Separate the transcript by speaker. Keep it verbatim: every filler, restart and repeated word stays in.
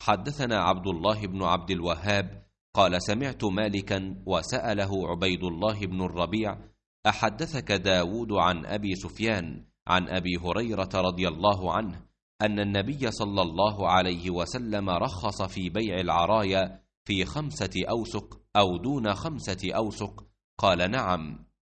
Speaker 1: حدثنا عبد الله بن عبد الوهاب قال سمعت مالكا وسأله عبيد الله بن الربيع أحدثك داود عن أبي سفيان عن أبي هريرة رضي الله عنه أن النبي صلى الله عليه وسلم رخص في بيع العرايا في خمسة أوسق أو دون خمسة أوسق؟ قال نعم.